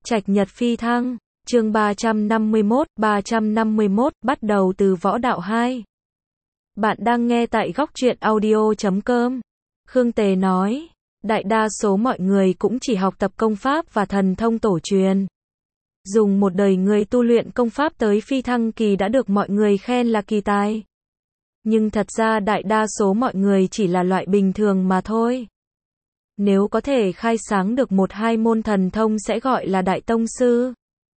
Trạch Nhật Phi Thăng, chương 351, bắt đầu từ võ đạo 2. Bạn đang nghe tại góc truyện audio.com. Khương Tề nói, đại đa số mọi người cũng chỉ học tập công pháp và thần thông tổ truyền. Dùng một đời người tu luyện công pháp tới phi thăng kỳ đã được mọi người khen là kỳ tài. Nhưng thật ra đại đa số mọi người chỉ là loại bình thường mà thôi. Nếu có thể khai sáng được một hai môn thần thông sẽ gọi là đại tông sư.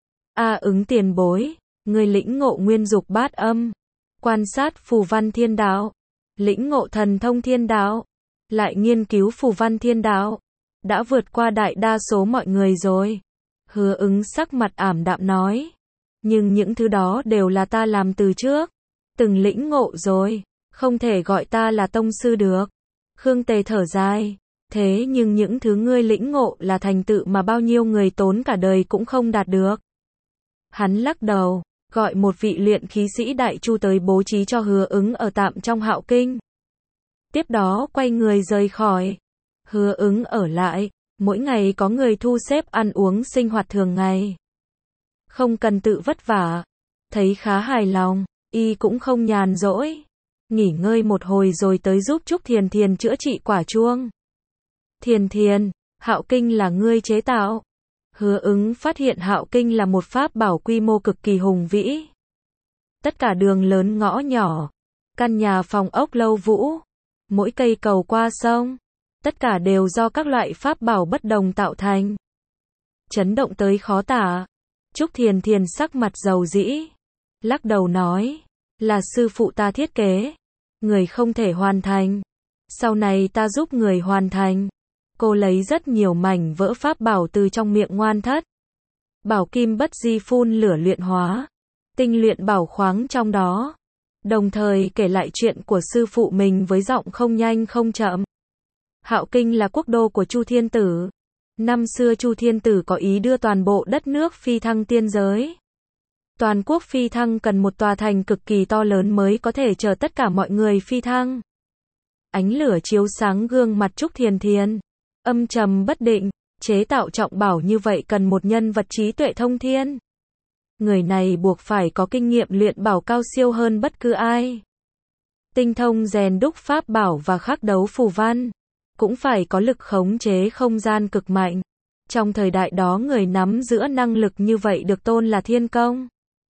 Ứng tiền bối, người lĩnh ngộ nguyên dục bát âm, quan sát phù văn thiên đạo, lĩnh ngộ thần thông thiên đạo, lại nghiên cứu phù văn thiên đạo, đã vượt qua đại đa số mọi người rồi. Hứa Ứng sắc mặt ảm đạm nói, nhưng những thứ đó đều là ta làm từ trước, từng lĩnh ngộ rồi, không thể gọi ta là tông sư được. Khương Tề thở dài, thế nhưng những thứ ngươi lĩnh ngộ là thành tựu mà bao nhiêu người tốn cả đời cũng không đạt được. Hắn lắc đầu, gọi một vị luyện khí sĩ đại chu tới bố trí cho Hứa Ứng ở tạm trong Hạo Kinh. Tiếp đó quay người rời khỏi. Hứa Ứng ở lại, mỗi ngày có người thu xếp ăn uống sinh hoạt thường ngày. Không cần tự vất vả, thấy khá hài lòng, y cũng không nhàn rỗi. Nghỉ ngơi một hồi rồi tới giúp Trúc Thiền Thiền chữa trị quả chuông. Thiền Thiền, Hạo Kinh là ngươi chế tạo. Hứa Ứng phát hiện Hạo Kinh là một pháp bảo quy mô cực kỳ hùng vĩ. Tất cả đường lớn ngõ nhỏ, căn nhà phòng ốc lâu vũ, mỗi cây cầu qua sông, tất cả đều do các loại pháp bảo bất đồng tạo thành. Chấn động tới khó tả. Trúc Thiền Thiền sắc mặt dầu dĩ, lắc đầu nói, là sư phụ ta thiết kế, người không thể hoàn thành. Sau này ta giúp người hoàn thành. Cô lấy rất nhiều mảnh vỡ pháp bảo từ trong miệng Ngoan Thất. Bảo kim bất di phun lửa luyện hóa, tinh luyện bảo khoáng trong đó. Đồng thời kể lại chuyện của sư phụ mình với giọng không nhanh không chậm. Hạo Kinh là quốc đô của Chu Thiên Tử. Năm xưa Chu Thiên Tử có ý đưa toàn bộ đất nước phi thăng tiên giới. Toàn quốc phi thăng cần một tòa thành cực kỳ to lớn mới có thể chờ tất cả mọi người phi thăng. Ánh lửa chiếu sáng gương mặt Trúc Thiền Thiền, âm trầm bất định. Chế tạo trọng bảo như vậy cần một nhân vật trí tuệ thông thiên. Người này buộc phải có kinh nghiệm luyện bảo cao siêu hơn bất cứ ai. Tinh thông rèn đúc pháp bảo và khắc đấu phù văn. Cũng phải có lực khống chế không gian cực mạnh. Trong thời đại đó người nắm giữ năng lực như vậy được tôn là thiên công.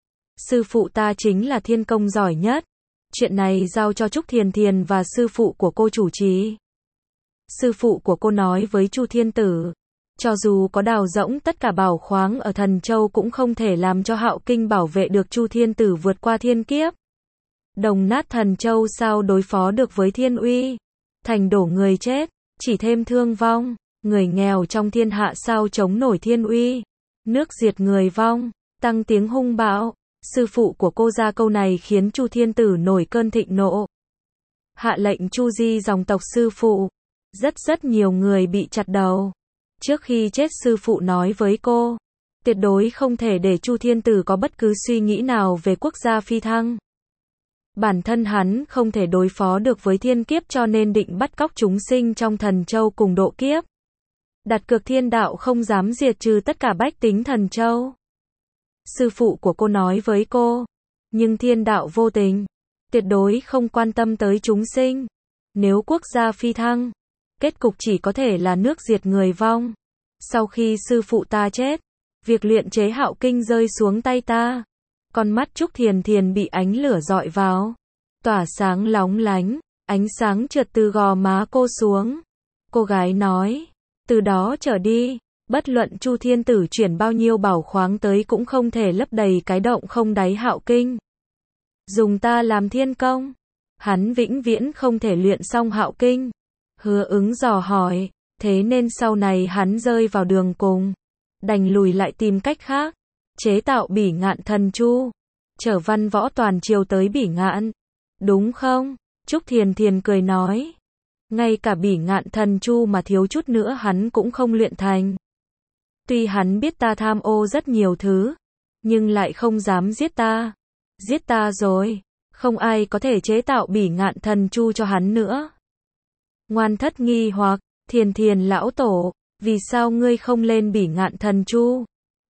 Sư phụ ta chính là thiên công giỏi nhất. Chuyện này giao cho Trúc Thiền Thiền và sư phụ của cô chủ trì. Sư phụ của cô nói với Chu Thiên Tử, cho dù có đào rỗng tất cả bảo khoáng ở Thần Châu cũng không thể làm cho Hạo Kinh bảo vệ được Chu Thiên Tử vượt qua thiên kiếp. Đồng nát Thần Châu sao đối phó được với thiên uy? Thành đổ người chết, chỉ thêm thương vong. Người nghèo trong thiên hạ sao chống nổi thiên uy? Nước diệt người vong, tăng tiếng hung bạo. Sư phụ của cô ra câu này khiến Chu Thiên Tử nổi cơn thịnh nộ. Hạ lệnh chu di dòng tộc sư phụ. Rất nhiều người bị chặt đầu. Trước khi chết sư phụ nói với cô, tuyệt đối không thể để Chu Thiên Tử có bất cứ suy nghĩ nào về quốc gia phi thăng. Bản thân hắn không thể đối phó được với thiên kiếp cho nên định bắt cóc chúng sinh trong Thần Châu cùng độ kiếp. Đặt cược thiên đạo không dám diệt trừ tất cả bách tính Thần Châu. Sư phụ của cô nói với cô, nhưng thiên đạo vô tình, tuyệt đối không quan tâm tới chúng sinh. Nếu quốc gia phi thăng, kết cục chỉ có thể là nước diệt người vong. Sau khi sư phụ ta chết, việc luyện chế Hạo Kinh rơi xuống tay ta. Con mắt Trúc Thiền Thiền bị ánh lửa dọi vào, tỏa sáng lóng lánh, ánh sáng trượt từ gò má cô xuống. Cô gái nói, từ đó trở đi, bất luận Chu Thiên Tử chuyển bao nhiêu bảo khoáng tới cũng không thể lấp đầy cái động không đáy Hạo Kinh. Dùng ta làm thiên công, hắn vĩnh viễn không thể luyện xong Hạo Kinh. Hứa Ứng dò hỏi, thế nên sau này hắn rơi vào đường cùng, đành lùi lại tìm cách khác, chế tạo Bỉ Ngạn Thần Chu, chở văn võ toàn triều tới Bỉ Ngạn. Đúng không? Trúc Thiền Thiền cười nói, ngay cả Bỉ Ngạn Thần Chu mà thiếu chút nữa hắn cũng không luyện thành. Tuy hắn biết ta tham ô rất nhiều thứ, nhưng lại không dám giết ta. Giết ta rồi, không ai có thể chế tạo Bỉ Ngạn Thần Chu cho hắn nữa. Ngoan Thất nghi hoặc, Thiền Thiền lão tổ, vì sao ngươi không lên Bỉ Ngạn Thần Chu?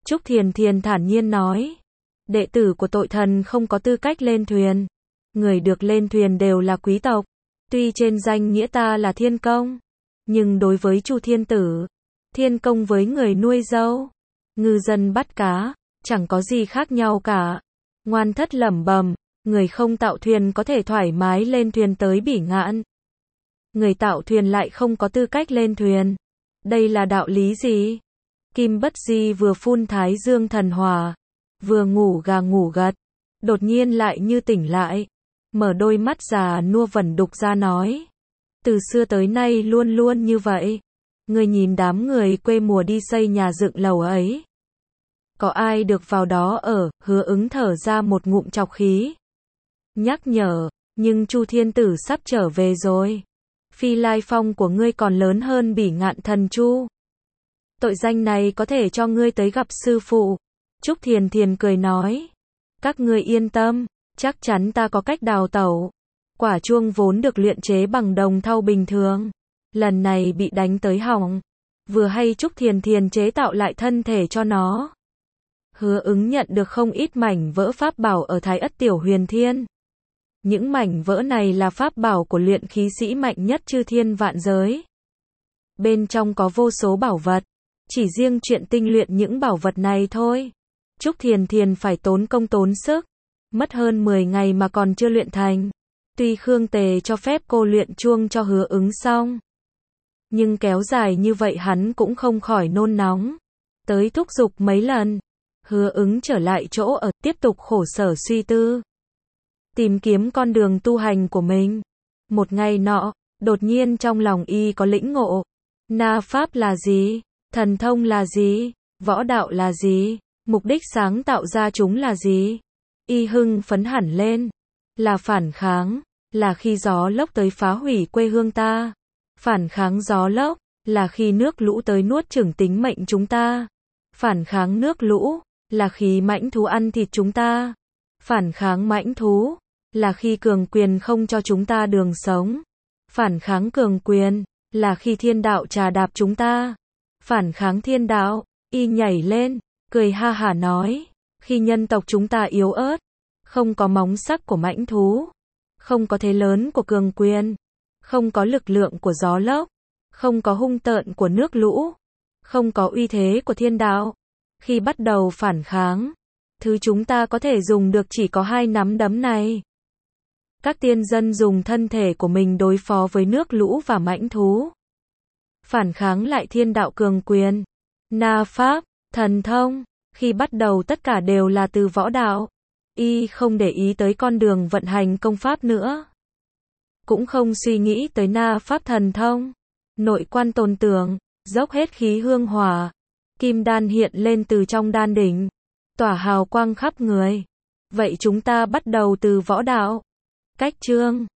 Trúc Thiền Thiền thản nhiên nói. Đệ tử của tội thần không có tư cách lên thuyền. Người được lên thuyền đều là quý tộc. Tuy trên danh nghĩa ta là thiên công, nhưng đối với Chu Thiên Tử, thiên công với người nuôi dâu, ngư dân bắt cá, chẳng có gì khác nhau cả. Ngoan Thất lẩm bẩm, người không tạo thuyền có thể thoải mái lên thuyền tới Bỉ Ngạn. Người tạo thuyền lại không có tư cách lên thuyền. Đây là đạo lý gì? Kim Bất Di vừa phun Thái Dương thần hỏa, vừa ngủ gà ngủ gật, đột nhiên lại như tỉnh lại, mở đôi mắt già nua vẩn đục ra nói. Từ xưa tới nay luôn luôn như vậy. Người nhìn đám người quê mùa đi xây nhà dựng lầu ấy. Có ai được vào đó ở? Hứa Ứng thở ra một ngụm trọc khí. Nhắc nhở, nhưng Chu Thiên Tử sắp trở về rồi. Phi Lai Phong của ngươi còn lớn hơn Bỉ Ngạn Thần Chu. Tội danh này có thể cho ngươi tới gặp sư phụ. Trúc Thiền Thiền cười nói. Các ngươi yên tâm, chắc chắn ta có cách đào tẩu. Quả chuông vốn được luyện chế bằng đồng thau bình thường, lần này bị đánh tới hỏng. Vừa hay Trúc Thiền Thiền chế tạo lại thân thể cho nó. Hứa Ứng nhận được không ít mảnh vỡ pháp bảo ở Thái Ất Tiểu Huyền Thiên. Những mảnh vỡ này là pháp bảo của luyện khí sĩ mạnh nhất chư thiên vạn giới. Bên trong có vô số bảo vật. Chỉ riêng chuyện tinh luyện những bảo vật này thôi, Trúc Thiền Thiền phải tốn công tốn sức, mất hơn 10 ngày mà còn chưa luyện thành. Tuy Khương Tề cho phép cô luyện chuông cho Hứa Ứng xong, nhưng kéo dài như vậy hắn cũng không khỏi nôn nóng. Tới thúc giục mấy lần, Hứa Ứng trở lại chỗ ở, tiếp tục khổ sở suy tư, tìm kiếm con đường tu hành của mình. Một ngày nọ, đột nhiên trong lòng y có lĩnh ngộ. Na pháp là gì? Thần thông là gì? Võ đạo là gì? Mục đích sáng tạo ra chúng là gì? Y hưng phấn hẳn lên. Là phản kháng, là khi gió lốc tới phá hủy quê hương ta. Phản kháng gió lốc, là khi nước lũ tới nuốt chửng tính mệnh chúng ta. Phản kháng nước lũ, là khi mãnh thú ăn thịt chúng ta. Phản kháng mãnh thú, là khi cường quyền không cho chúng ta đường sống. Phản kháng cường quyền, là khi thiên đạo trà đạp chúng ta. Phản kháng thiên đạo, y nhảy lên, cười ha hả nói, khi nhân tộc chúng ta yếu ớt, không có móng sắc của mãnh thú, không có thế lớn của cường quyền, không có lực lượng của gió lốc, không có hung tợn của nước lũ, không có uy thế của thiên đạo. Khi bắt đầu phản kháng, thứ chúng ta có thể dùng được chỉ có 2 nắm đấm này. Các tiên dân dùng thân thể của mình đối phó với nước lũ và mãnh thú. Phản kháng lại thiên đạo cường quyền. Na pháp, thần thông, khi bắt đầu tất cả đều là từ võ đạo. Y không để ý tới con đường vận hành công pháp nữa. Cũng không suy nghĩ tới na pháp thần thông. Nội quan tồn tưởng, dốc hết khí hương hỏa. Kim đan hiện lên từ trong đan đỉnh, tỏa hào quang khắp người. Vậy chúng ta bắt đầu từ võ đạo. Cách chương